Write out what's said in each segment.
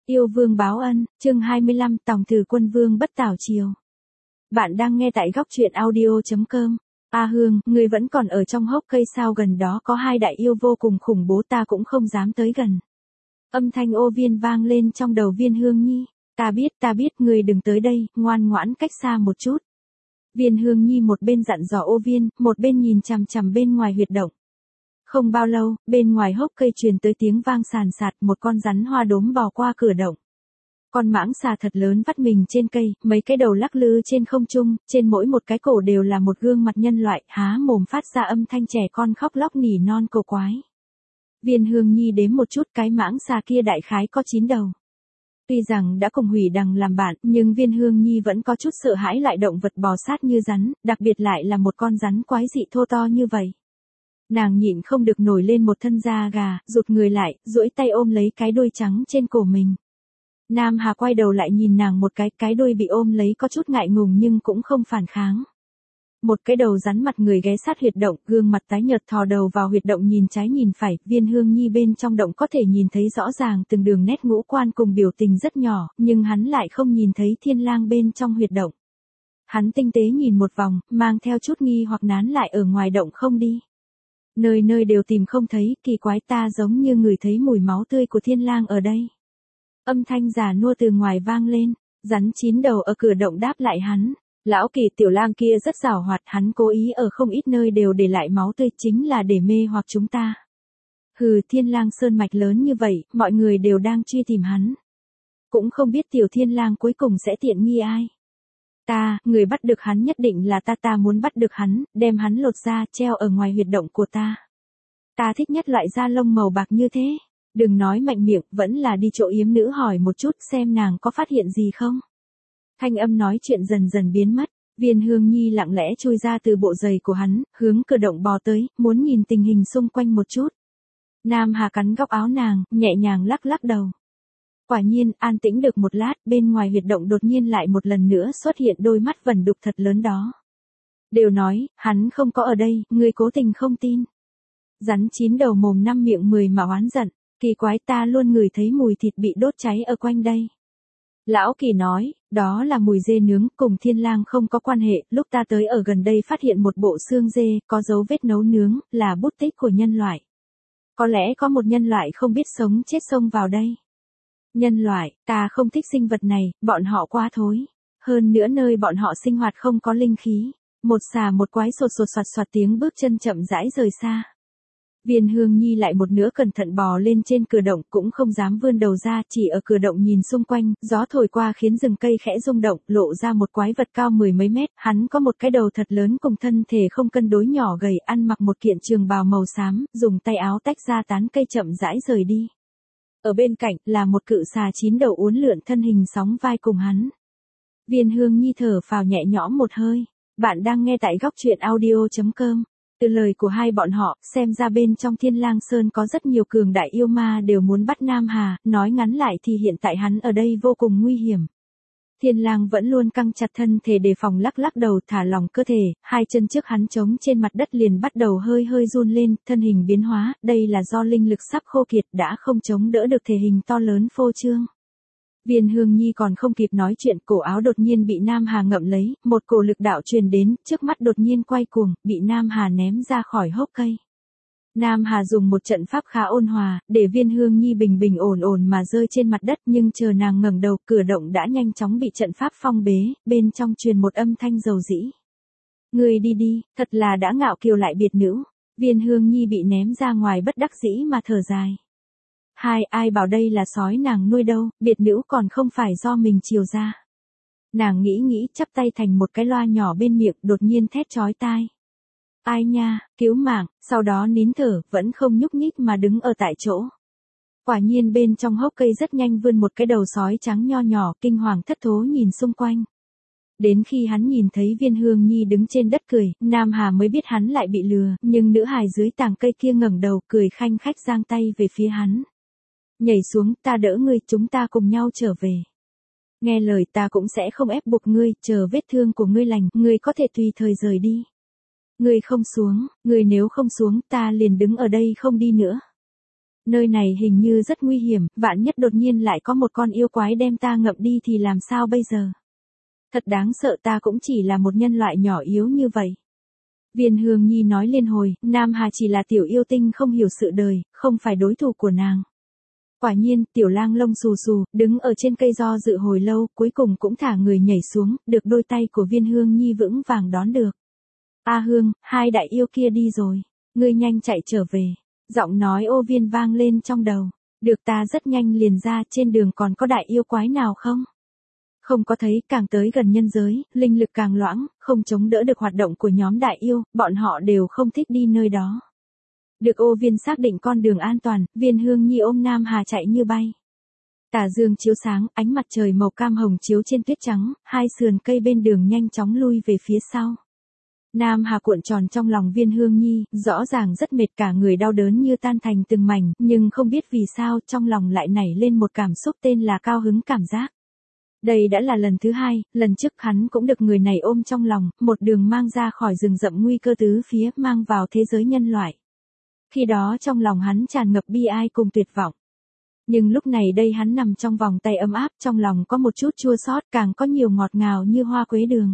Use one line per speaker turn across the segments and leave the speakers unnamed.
Yêu vương báo ân, chương 25 Tòng Từ Quân Vương bất tảo triều. Bạn đang nghe tại góc truyện audio.com. A Hương, ngươi vẫn còn ở trong hốc cây sao, gần đó có hai đại yêu vô cùng khủng bố, ta cũng không dám tới gần. Âm thanh Ô Viên vang lên trong đầu Viên Hương Nhi. Ta biết, ngươi đừng tới đây, ngoan ngoãn cách xa một chút. Viên Hương Nhi một bên dặn dò Ô Viên, một bên nhìn chằm chằm bên ngoài huyệt động. Không bao lâu, bên ngoài hốc cây truyền tới tiếng vang sàn sạt, một con rắn hoa đốm bò qua cửa động. Con mãng xà thật lớn vắt mình trên cây, mấy cái đầu lắc lư trên không trung, trên mỗi một cái cổ đều là một gương mặt nhân loại, há mồm phát ra âm thanh trẻ con khóc lóc nỉ non cầu quái. Viên Hương Nhi đếm một chút, cái mãng xà kia đại khái có 9 đầu. Tuy rằng đã cùng Hủy Đằng làm bạn, nhưng Viên Hương Nhi vẫn có chút sợ hãi loại động vật bò sát như rắn, đặc biệt lại là một con rắn quái dị thô to như vậy. Nàng nhịn không được nổi lên một thân da gà, rụt người lại, duỗi tay ôm lấy cái đuôi trắng trên cổ mình. Nam Hà quay đầu lại nhìn nàng một cái đuôi bị ôm lấy có chút ngại ngùng nhưng cũng không phản kháng. Một cái đầu rắn mặt người ghé sát huyệt động, gương mặt tái nhợt thò đầu vào huyệt động nhìn trái nhìn phải, Viên Hương Nhi bên trong động có thể nhìn thấy rõ ràng từng đường nét ngũ quan cùng biểu tình rất nhỏ, nhưng hắn lại không nhìn thấy Thiên Lang bên trong huyệt động. Hắn tinh tế nhìn một vòng, mang theo chút nghi hoặc nán lại ở ngoài động không đi. Nơi nơi đều tìm không thấy, kỳ quái, ta giống như ngửi thấy mùi máu tươi của Thiên Lang ở đây. Âm thanh già nua từ ngoài vang lên, rắn 9 đầu ở cửa động đáp lại hắn. Lão Kỳ, tiểu lang kia rất giàu hoạt, hắn cố ý ở không ít nơi đều để lại máu tươi, chính là để mê hoặc chúng ta. Hừ, Thiên Lang sơn mạch lớn như vậy, mọi người đều đang truy tìm hắn. Cũng không biết tiểu Thiên Lang cuối cùng sẽ tiện nghi ai. Người bắt được hắn nhất định là ta muốn bắt được hắn, đem hắn lột ra, treo ở ngoài huyệt động của ta. Ta thích nhất loại da lông màu bạc như thế. Đừng nói mạnh miệng, vẫn là đi chỗ yếm nữ hỏi một chút xem nàng có phát hiện gì không. Thanh âm nói chuyện dần dần biến mất, Viên Hương Nhi lặng lẽ chui ra từ bộ giày của hắn, hướng cửa động bò tới, muốn nhìn tình hình xung quanh một chút. Nam Hà cắn góc áo nàng, nhẹ nhàng lắc lắc đầu. Quả nhiên, an tĩnh được một lát, bên ngoài huyệt động đột nhiên lại một lần nữa xuất hiện đôi mắt vẩn đục thật lớn đó. Đều nói, hắn không có ở đây, ngươi cố tình không tin. Rắn 9 đầu mồm 5 miệng 10 mà oán giận, kỳ quái, ta luôn ngửi thấy mùi thịt bị đốt cháy ở quanh đây. Lão Kỳ nói, đó là mùi dê nướng, cùng Thiên Lang không có quan hệ, lúc ta tới ở gần đây phát hiện một bộ xương dê, có dấu vết nấu nướng, là bút tích của nhân loại. Có lẽ có một nhân loại không biết sống chết xông vào đây. Nhân loại, ta không thích sinh vật này, bọn họ quá thối. Hơn nữa nơi bọn họ sinh hoạt không có linh khí. Một xà một quái sột sột soạt soạt tiếng bước chân chậm rãi rời xa. Viên Hương Nhi lại một nữa cẩn thận bò lên trên cửa động, cũng không dám vươn đầu ra, chỉ ở cửa động nhìn xung quanh, gió thổi qua khiến rừng cây khẽ rung động, lộ ra một quái vật cao 10 mấy mét, hắn có một cái đầu thật lớn cùng thân thể không cân đối nhỏ gầy, ăn mặc một kiện trường bào màu xám, dùng tay áo tách ra tán cây chậm rãi rời đi. Ở bên cạnh là một cự xà 9 đầu uốn lượn thân hình sóng vai cùng hắn. Viên Hương Nhi thở phào nhẹ nhõm một hơi. Bạn đang nghe tại góc truyện audio.com. Từ lời của hai bọn họ, xem ra bên trong Thiên Lang Sơn có rất nhiều cường đại yêu ma đều muốn bắt Nam Hà, nói ngắn lại thì hiện tại hắn ở đây vô cùng nguy hiểm. Thiên Lang vẫn luôn căng chặt thân thể đề phòng, lắc lắc đầu thả lỏng cơ thể, hai chân trước hắn trống trên mặt đất liền bắt đầu hơi hơi run lên, thân hình biến hóa, đây là do linh lực sắp khô kiệt đã không chống đỡ được thể hình to lớn phô trương. Viên Hương Nhi còn không kịp nói chuyện, cổ áo đột nhiên bị Nam Hà ngậm lấy, một cổ lực đạo truyền đến, trước mắt đột nhiên quay cuồng, bị Nam Hà ném ra khỏi hốc cây. Nam Hà dùng một trận pháp khá ôn hòa, để Viên Hương Nhi bình bình ổn ổn mà rơi trên mặt đất, nhưng chờ nàng ngẩng đầu, cửa động đã nhanh chóng bị trận pháp phong bế, bên trong truyền một âm thanh dầu dĩ. Ngươi đi đi, thật là đã ngạo kiều lại biệt nữ. Viên Hương Nhi bị ném ra ngoài bất đắc dĩ mà thở dài. Ai bảo đây là sói nàng nuôi đâu, biệt nữ còn không phải do mình chiều ra. Nàng nghĩ chắp tay thành một cái loa nhỏ bên miệng, đột nhiên thét chói tai. Ai nha, cứu mạng, sau đó nín thở, vẫn không nhúc nhích mà đứng ở tại chỗ. Quả nhiên bên trong hốc cây rất nhanh vươn một cái đầu sói trắng nho nhỏ, kinh hoàng thất thố nhìn xung quanh. Đến khi hắn nhìn thấy Viên Hương Nhi đứng trên đất cười, Nam Hà mới biết hắn lại bị lừa, nhưng nữ hài dưới tàng cây kia ngẩng đầu cười khanh khách giang tay về phía hắn. Nhảy xuống, ta đỡ ngươi, chúng ta cùng nhau trở về. Nghe lời ta cũng sẽ không ép buộc ngươi, chờ vết thương của ngươi lành, ngươi có thể tùy thời rời đi. Ngươi không xuống, ngươi nếu không xuống, ta liền đứng ở đây không đi nữa. Nơi này hình như rất nguy hiểm, vạn nhất đột nhiên lại có một con yêu quái đem ta ngậm đi thì làm sao bây giờ? Thật đáng sợ, ta cũng chỉ là một nhân loại nhỏ yếu như vậy. Viên Hương Nhi nói liên hồi, Nam Hà chỉ là tiểu yêu tinh không hiểu sự đời, không phải đối thủ của nàng. Quả nhiên, tiểu lang lông xù xù, đứng ở trên cây do dự hồi lâu, cuối cùng cũng thả người nhảy xuống, được đôi tay của Viên Hương Nhi vững vàng đón được. A Hương, hai đại yêu kia đi rồi, ngươi nhanh chạy trở về. Giọng nói Ô Viên vang lên trong đầu. Được, ta rất nhanh liền ra, trên đường còn có đại yêu quái nào không? Không có thấy, càng tới gần nhân giới, linh lực càng loãng, không chống đỡ được hoạt động của nhóm đại yêu, bọn họ đều không thích đi nơi đó. Được, Ô Viên xác định con đường an toàn, Viên Hương Nhi ôm Nam Hà chạy như bay. Tà dương chiếu sáng, ánh mặt trời màu cam hồng chiếu trên tuyết trắng, hai sườn cây bên đường nhanh chóng lui về phía sau. Nam Hà cuộn tròn trong lòng Viên Hương Nhi, rõ ràng rất mệt, cả người đau đớn như tan thành từng mảnh, nhưng không biết vì sao trong lòng lại nảy lên một cảm xúc tên là cao hứng cảm giác. Đây đã là lần thứ hai, lần trước hắn cũng được người này ôm trong lòng, một đường mang ra khỏi rừng rậm nguy cơ tứ phía, mang vào thế giới nhân loại. Khi đó trong lòng hắn tràn ngập bi ai cùng tuyệt vọng. Nhưng lúc này đây hắn nằm trong vòng tay ấm áp, trong lòng có một chút chua xót, càng có nhiều ngọt ngào như hoa quế đường.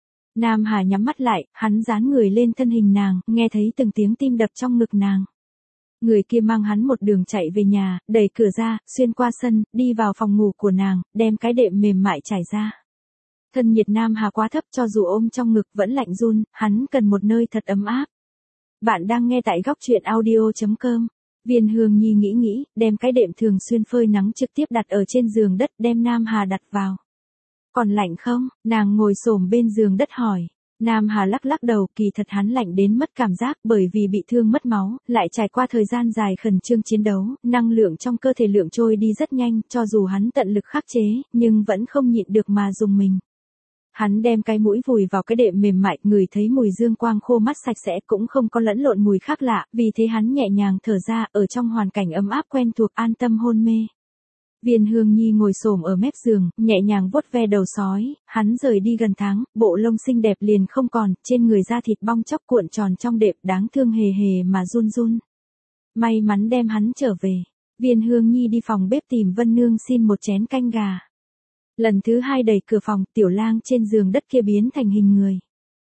Nam Hà nhắm mắt lại, hắn dán người lên thân hình nàng, nghe thấy từng tiếng tim đập trong ngực nàng. Người kia mang hắn một đường chạy về nhà, đẩy cửa ra, xuyên qua sân, đi vào phòng ngủ của nàng, đem cái đệm mềm mại trải ra. Thân nhiệt Nam Hà quá thấp, cho dù ôm trong ngực vẫn lạnh run, hắn cần một nơi thật ấm áp. Bạn đang nghe tại góc truyện audio.com. Viên Hương Nhi nghĩ, đem cái đệm thường xuyên phơi nắng trực tiếp đặt ở trên giường đất, đem Nam Hà đặt vào. Còn lạnh không? Nàng ngồi xổm bên giường đất hỏi. Nam Hà lắc lắc đầu, kỳ thật hắn lạnh đến mất cảm giác, bởi vì bị thương mất máu, lại trải qua thời gian dài khẩn trương chiến đấu, năng lượng trong cơ thể lượng trôi đi rất nhanh, cho dù hắn tận lực khắc chế, nhưng vẫn không nhịn được mà dùng mình. Hắn đem cái mũi vùi vào cái đệm mềm mại, ngửi thấy mùi dương quang khô mát sạch sẽ, cũng không có lẫn lộn mùi khác lạ, vì thế hắn nhẹ nhàng thở ra, ở trong hoàn cảnh ấm áp quen thuộc, an tâm hôn mê. Viên Hương Nhi ngồi xổm ở mép giường, nhẹ nhàng vuốt ve đầu sói, hắn rời đi gần tháng, bộ lông xinh đẹp liền không còn, trên người da thịt bong chóc cuộn tròn trong đệm, đáng thương hề hề mà run run. May mắn đem hắn trở về. Viên Hương Nhi đi phòng bếp tìm Vân Nương xin một chén canh gà. Lần thứ hai đẩy cửa phòng, tiểu lang trên giường đất kia biến thành hình người.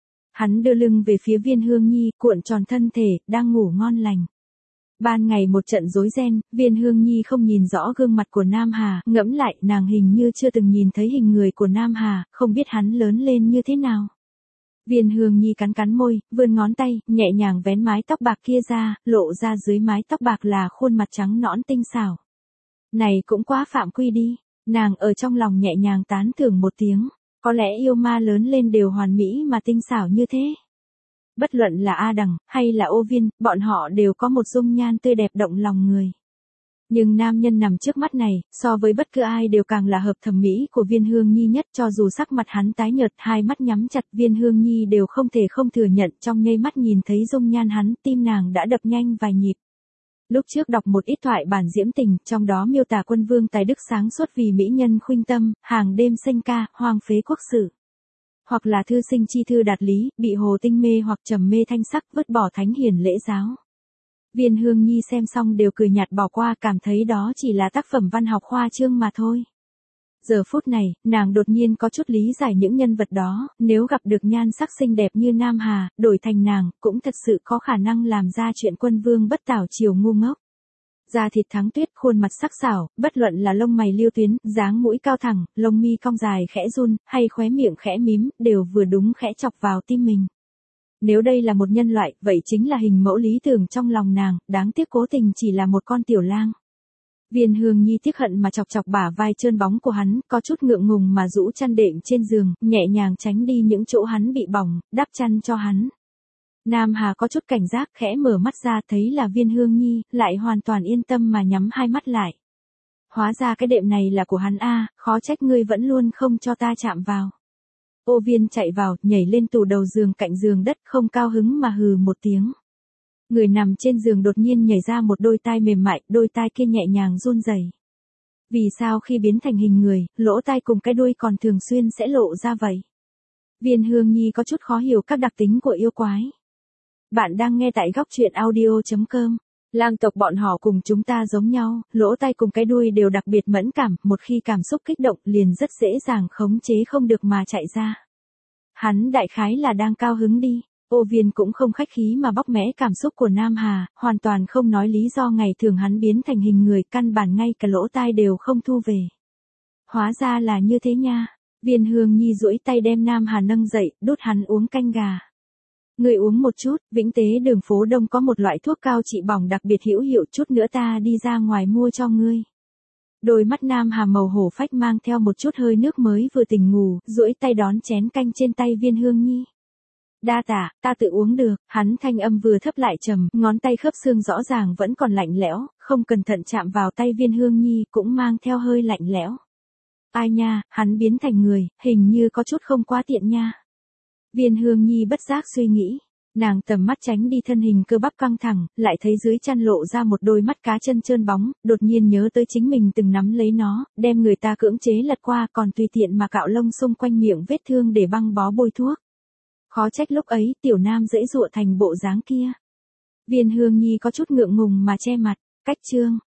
Hắn đưa lưng về phía Viên Hương Nhi, cuộn tròn thân thể, đang ngủ ngon lành. Ban ngày một trận rối ren, Viên Hương Nhi không nhìn rõ gương mặt của Nam Hà, ngẫm lại, nàng hình như chưa từng nhìn thấy hình người của Nam Hà, không biết hắn lớn lên như thế nào. Viên Hương Nhi cắn cắn môi, vươn ngón tay, nhẹ nhàng vén mái tóc bạc kia ra, lộ ra dưới mái tóc bạc là khuôn mặt trắng nõn tinh xảo. Này cũng quá phạm quy đi, nàng ở trong lòng nhẹ nhàng tán thưởng một tiếng, có lẽ yêu ma lớn lên đều hoàn mỹ mà tinh xảo như thế. Bất luận là A Đằng, hay là Ô Viên, bọn họ đều có một dung nhan tươi đẹp động lòng người. Nhưng nam nhân nằm trước mắt này, so với bất cứ ai đều càng là hợp thẩm mỹ của Viên Hương Nhi nhất, cho dù sắc mặt hắn tái nhợt, hai mắt nhắm chặt, Viên Hương Nhi đều không thể không thừa nhận, trong nháy mắt nhìn thấy dung nhan hắn, tim nàng đã đập nhanh vài nhịp. Lúc trước đọc một ít thoại bản diễm tình, trong đó miêu tả quân vương tài đức sáng suốt vì mỹ nhân khuynh tâm, hàng đêm sanh ca, hoang phế quốc sử. Hoặc là thư sinh chi thư đạt lý, bị hồ tinh mê hoặc trầm mê thanh sắc, vứt bỏ thánh hiền lễ giáo. Viên Hương Nhi xem xong đều cười nhạt bỏ qua, cảm thấy đó chỉ là tác phẩm văn học khoa trương mà thôi. Giờ phút này, nàng đột nhiên có chút lý giải những nhân vật đó, nếu gặp được nhan sắc xinh đẹp như Nam Hà, đổi thành nàng, cũng thật sự có khả năng làm ra chuyện quân vương bất tảo triều ngu ngốc. Da thịt thắng tuyết, khuôn mặt sắc sảo, bất luận là lông mày liêu tuyến, dáng mũi cao thẳng, lông mi cong dài khẽ run, hay khóe miệng khẽ mím, đều vừa đúng khẽ chọc vào tim mình. Nếu đây là một nhân loại, vậy chính là hình mẫu lý tưởng trong lòng nàng, đáng tiếc cố tình chỉ là một con tiểu lang. Viên Hương Nhi tiếc hận mà chọc chọc bả vai trơn bóng của hắn, có chút ngượng ngùng mà rũ chăn đệm trên giường, nhẹ nhàng tránh đi những chỗ hắn bị bỏng, đắp chăn cho hắn. Nam Hà có chút cảnh giác, khẽ mở mắt ra, thấy là Viên Hương Nhi, lại hoàn toàn yên tâm mà nhắm hai mắt lại. Hóa ra cái đệm này là của hắn a, khó trách ngươi vẫn luôn không cho ta chạm vào. Ô Viên chạy vào, nhảy lên tủ đầu giường cạnh giường đất, không cao hứng mà hừ một tiếng. Người nằm trên giường đột nhiên nhảy ra một đôi tai mềm mại, đôi tai kia nhẹ nhàng run rẩy. Vì sao khi biến thành hình người, lỗ tai cùng cái đuôi còn thường xuyên sẽ lộ ra vậy? Viên Hương Nhi có chút khó hiểu các đặc tính của yêu quái. Bạn đang nghe tại góc truyện audio.com. Lang tộc bọn họ cùng chúng ta giống nhau, lỗ tai cùng cái đuôi đều đặc biệt mẫn cảm, một khi cảm xúc kích động liền rất dễ dàng khống chế không được mà chạy ra. Hắn đại khái là đang cao hứng đi. Ô Viên cũng không khách khí mà bóc mẽ cảm xúc của Nam Hà, hoàn toàn không nói lý do ngày thường hắn biến thành hình người, căn bản ngay cả lỗ tai đều không thu về. Hóa ra là như thế nha. Viên Hương Nhi duỗi tay đem Nam Hà nâng dậy, đút hắn uống canh gà. Ngươi uống một chút, Vĩnh Tế đường phố Đông có một loại thuốc cao trị bỏng đặc biệt hữu hiệu, chút nữa ta đi ra ngoài mua cho ngươi. Đôi mắt Nam Hà màu hổ phách mang theo một chút hơi nước mới vừa tỉnh ngủ, duỗi tay đón chén canh trên tay Viên Hương Nhi. Đa tạ, ta tự uống được, hắn thanh âm vừa thấp lại trầm, ngón tay khớp xương rõ ràng vẫn còn lạnh lẽo, không cẩn thận chạm vào tay Viên Hương Nhi cũng mang theo hơi lạnh lẽo. Ai nha, hắn biến thành người, hình như có chút không quá tiện nha. Viên Hương Nhi bất giác suy nghĩ, nàng tầm mắt tránh đi thân hình cơ bắp căng thẳng, lại thấy dưới chăn lộ ra một đôi mắt cá chân trơn bóng, đột nhiên nhớ tới chính mình từng nắm lấy nó, đem người ta cưỡng chế lật qua còn tùy tiện mà cạo lông xung quanh miệng vết thương để băng bó bôi thuốc. Khó trách lúc ấy tiểu nam dễ dụa thành bộ dáng kia. Viên Hương Nhi có chút ngượng ngùng mà che mặt, cách chương.